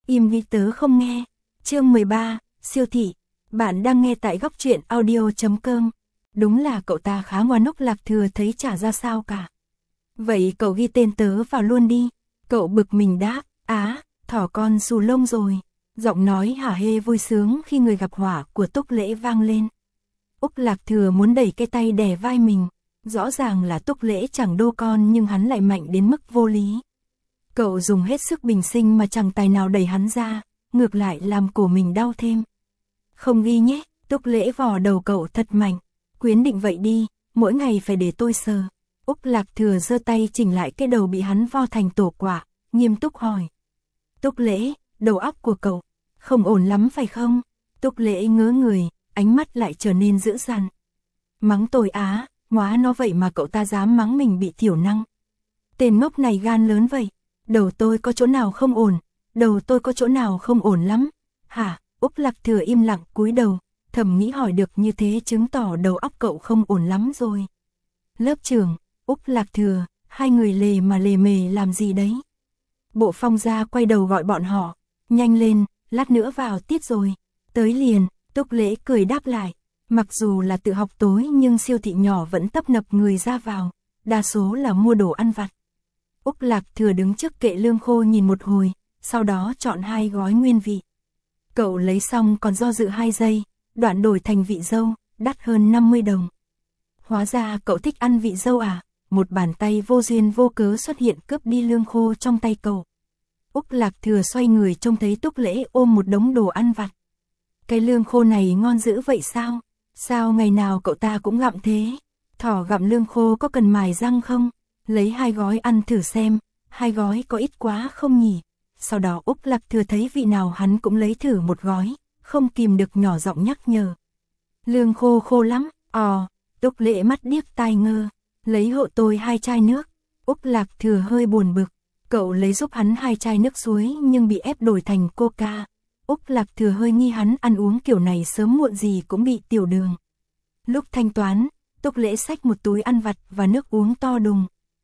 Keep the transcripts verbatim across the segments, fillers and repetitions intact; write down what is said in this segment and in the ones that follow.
Im đi tớ không nghe. Chương mười ba, siêu thị. Bạn đang nghe tại góc truyện audio chấm com. Đúng là cậu ta khá ngoan. Úc Lạc Thừa thấy chả ra sao cả. Vậy cậu ghi tên tớ vào luôn đi. Cậu bực mình đáp. Á, thỏ con xù lông rồi. Giọng nói hả hê vui sướng khi người gặp họa của Túc Lễ vang lên. Úc Lạc Thừa muốn đẩy cái tay đè vai mình. Rõ ràng là Túc Lễ chẳng đô con nhưng hắn lại mạnh đến mức vô lý. Cậu dùng hết sức bình sinh mà chẳng tài nào đẩy hắn ra, ngược lại làm cổ mình đau thêm. Không ghi nhé, Túc Lễ vò đầu cậu thật mạnh. Quyến định vậy đi, mỗi ngày phải để tôi sờ. Úc Lạc Thừa giơ tay chỉnh lại cái đầu bị hắn vo thành tổ quả, nghiêm túc hỏi. Túc Lễ, đầu óc của cậu không ổn lắm phải không? Túc Lễ ngớ người, ánh mắt lại trở nên dữ dằn. Mắng tôi á, hóa nó vậy mà cậu ta dám mắng mình bị thiểu năng. Tên ngốc này gan lớn vậy. Đầu tôi có chỗ nào không ổn, đầu tôi có chỗ nào không ổn lắm. Hả? Úc Lạc Thừa im lặng cúi đầu, thầm nghĩ hỏi được như thế chứng tỏ đầu óc cậu không ổn lắm rồi. Lớp trưởng, Úc Lạc Thừa, hai người lề mà lề mề làm gì đấy? Bộ Phong gia quay đầu gọi bọn họ, nhanh lên, lát nữa vào tiết rồi. Tới liền, Túc Lễ cười đáp lại. Mặc dù là tự học tối nhưng siêu thị nhỏ vẫn tấp nập người ra vào, đa số là mua đồ ăn vặt. Úc Lạc Thừa đứng trước kệ lương khô nhìn một hồi, sau đó chọn hai gói nguyên vị. Cậu lấy xong còn do dự hai giây, đoạn đổi thành vị dâu, đắt hơn năm mươi đồng. Hóa ra cậu thích ăn vị dâu à? Một bàn tay vô duyên vô cớ xuất hiện cướp đi lương khô trong tay cậu. Úc Lạc Thừa xoay người trông thấy Túc Lễ ôm một đống đồ ăn vặt. Cái lương khô này ngon dữ vậy sao? Sao ngày nào cậu ta cũng gặm thế? Thỏ gặm lương khô có cần mài răng không? Lấy hai gói ăn thử xem, hai gói có ít quá không nhỉ? Sau đó Úc Lạc Thừa thấy vị nào hắn cũng lấy thử một gói, không kìm được nhỏ giọng nhắc nhở. Lương khô khô lắm, ò, Túc Lễ mắt điếc tai ngơ, lấy hộ tôi hai chai nước. Úc Lạc Thừa hơi buồn bực, cậu lấy giúp hắn hai chai nước suối nhưng bị ép đổi thành coca. Úc Lạc Thừa hơi nghi hắn ăn uống kiểu này sớm muộn gì cũng bị tiểu đường. Lúc thanh toán, Túc Lễ xách một túi ăn vặt và nước uống to đùng.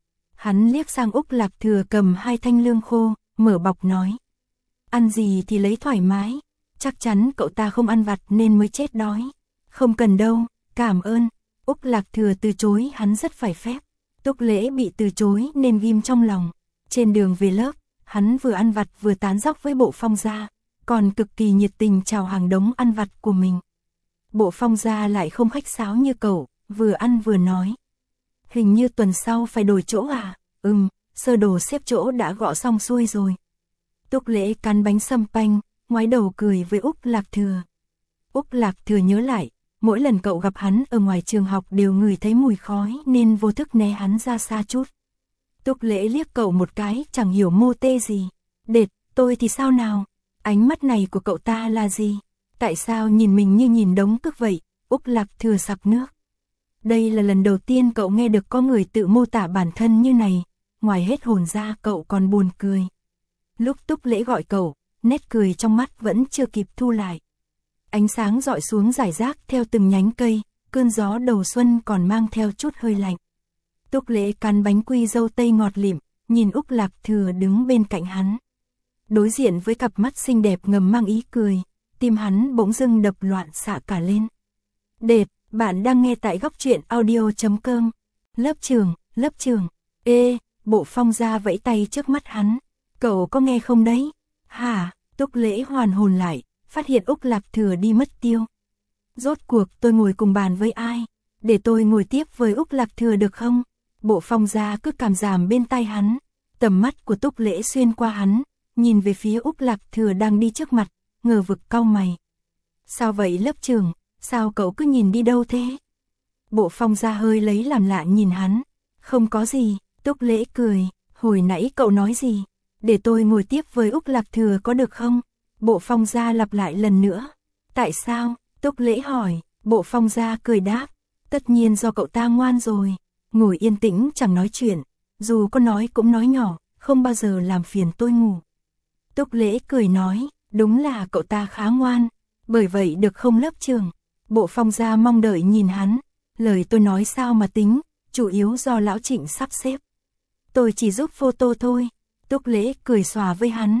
Hắn liếc sang Úc Lạc Thừa cầm hai thanh lương khô, mở bọc nói. Ăn gì thì lấy thoải mái, chắc chắn cậu ta không ăn vặt nên mới chết đói. Không cần đâu, cảm ơn. Úc Lạc Thừa từ chối hắn rất phải phép. Túc Lễ bị từ chối nên ghim trong lòng. Trên đường về lớp, hắn vừa ăn vặt vừa tán dóc với Bộ Phong gia, còn cực kỳ nhiệt tình chào hàng đống ăn vặt của mình. Bộ Phong gia lại không khách sáo như cậu, vừa ăn vừa nói. Hình như tuần sau phải đổi chỗ à? Ừm, sơ đồ xếp chỗ đã gõ xong xuôi rồi. Túc Lễ cắn bánh sâm panh, ngoái đầu cười với Úc Lạc Thừa. Úc Lạc Thừa nhớ lại, mỗi lần cậu gặp hắn ở ngoài trường học đều ngửi thấy mùi khói nên vô thức né hắn ra xa chút. Túc Lễ liếc cậu một cái chẳng hiểu mô tê gì. Đệt, tôi thì sao nào? Ánh mắt này của cậu ta là gì? Tại sao nhìn mình như nhìn đống cước vậy? Úc Lạc Thừa sặc nước. Đây là lần đầu tiên cậu nghe được có người tự mô tả bản thân như này, ngoài hết hồn ra cậu còn buồn cười. Lúc Túc Lễ gọi cậu, nét cười trong mắt vẫn chưa kịp thu lại. Ánh sáng rọi xuống rải rác theo từng nhánh cây, cơn gió đầu xuân còn mang theo chút hơi lạnh. Túc Lễ cắn bánh quy dâu tây ngọt lịm, nhìn Úc Lạc Thừa đứng bên cạnh hắn. Đối diện với cặp mắt xinh đẹp ngầm mang ý cười, tim hắn bỗng dưng đập loạn xạ cả lên. Đệt, bạn đang nghe tại góc truyện audio chấm com. Lớp trưởng, lớp trưởng. Ê, Bộ Phong gia vẫy tay trước mắt hắn. Cậu có nghe không đấy? Hả? Túc Lễ hoàn hồn lại, phát hiện Úc Lạc Thừa đi mất tiêu. Rốt cuộc tôi ngồi cùng bàn với ai? Để tôi ngồi tiếp với Úc Lạc Thừa được không? Bộ Phong gia cứ cảm giảm bên tai hắn. Tầm mắt của Túc Lễ xuyên qua hắn, nhìn về phía Úc Lạc Thừa đang đi trước mặt, ngờ vực cau mày. Sao vậy lớp trưởng? Sao cậu cứ nhìn đi đâu thế? Bộ Phong gia hơi lấy làm lạ nhìn hắn. Không có gì, Túc Lễ cười. Hồi nãy cậu nói gì? Để tôi ngồi tiếp với Úc Lạc Thừa có được không? Bộ Phong gia lặp lại lần nữa. Tại sao? Túc Lễ hỏi. Bộ Phong gia cười đáp. Tất nhiên do cậu ta ngoan rồi. Ngồi yên tĩnh chẳng nói chuyện. Dù có nói cũng nói nhỏ, không bao giờ làm phiền tôi ngủ. Túc Lễ cười nói. Đúng là cậu ta khá ngoan. Bởi vậy được không lớp trưởng? Bộ Phong gia mong đợi nhìn hắn. Lời tôi nói sao mà tính, chủ yếu do lão Trịnh sắp xếp. Tôi chỉ giúp photo thôi. Túc Lễ cười xòa với hắn.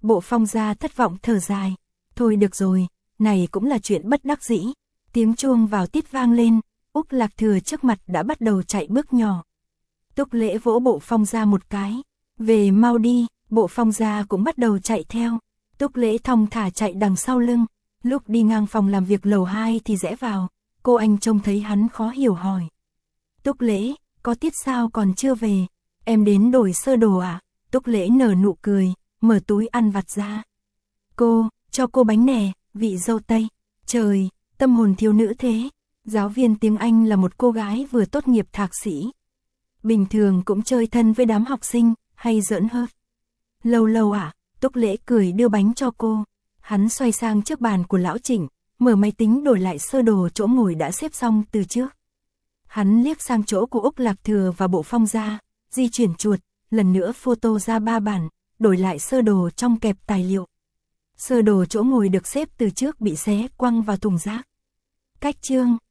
Bộ Phong Gia thất vọng thở dài. Thôi được rồi, này cũng là chuyện bất đắc dĩ. Tiếng chuông vào tiết vang lên, Úc Lạc Thừa trước mặt đã bắt đầu chạy bước nhỏ. Túc Lễ vỗ Bộ Phong Gia một cái. Về mau đi, Bộ Phong Gia cũng bắt đầu chạy theo. Túc Lễ thong thả chạy đằng sau lưng. Lúc đi ngang phòng làm việc lầu hai thì rẽ vào. Cô anh trông thấy hắn khó hiểu hỏi. Túc Lễ, có tiết sao còn chưa về? Em đến đổi sơ đồ à? Túc Lễ nở nụ cười, mở túi ăn vặt ra. Cô, cho cô bánh nè, vị dâu tây. Trời, tâm hồn thiếu nữ thế. Giáo viên tiếng Anh là một cô gái vừa tốt nghiệp thạc sĩ. Bình thường cũng chơi thân với đám học sinh, hay giỡn hơi. Lâu lâu à? Túc Lễ cười đưa bánh cho cô. Hắn xoay sang trước bàn của lão Trịnh, mở máy tính đổi lại sơ đồ chỗ ngồi đã xếp xong từ trước. Hắn liếc sang chỗ của Úc Lạc Thừa và Bộ Phong Gia, di chuyển chuột, lần nữa photo ra ba bản, đổi lại sơ đồ trong kẹp tài liệu. Sơ đồ chỗ ngồi được xếp từ trước bị xé quăng vào thùng rác. Cách chương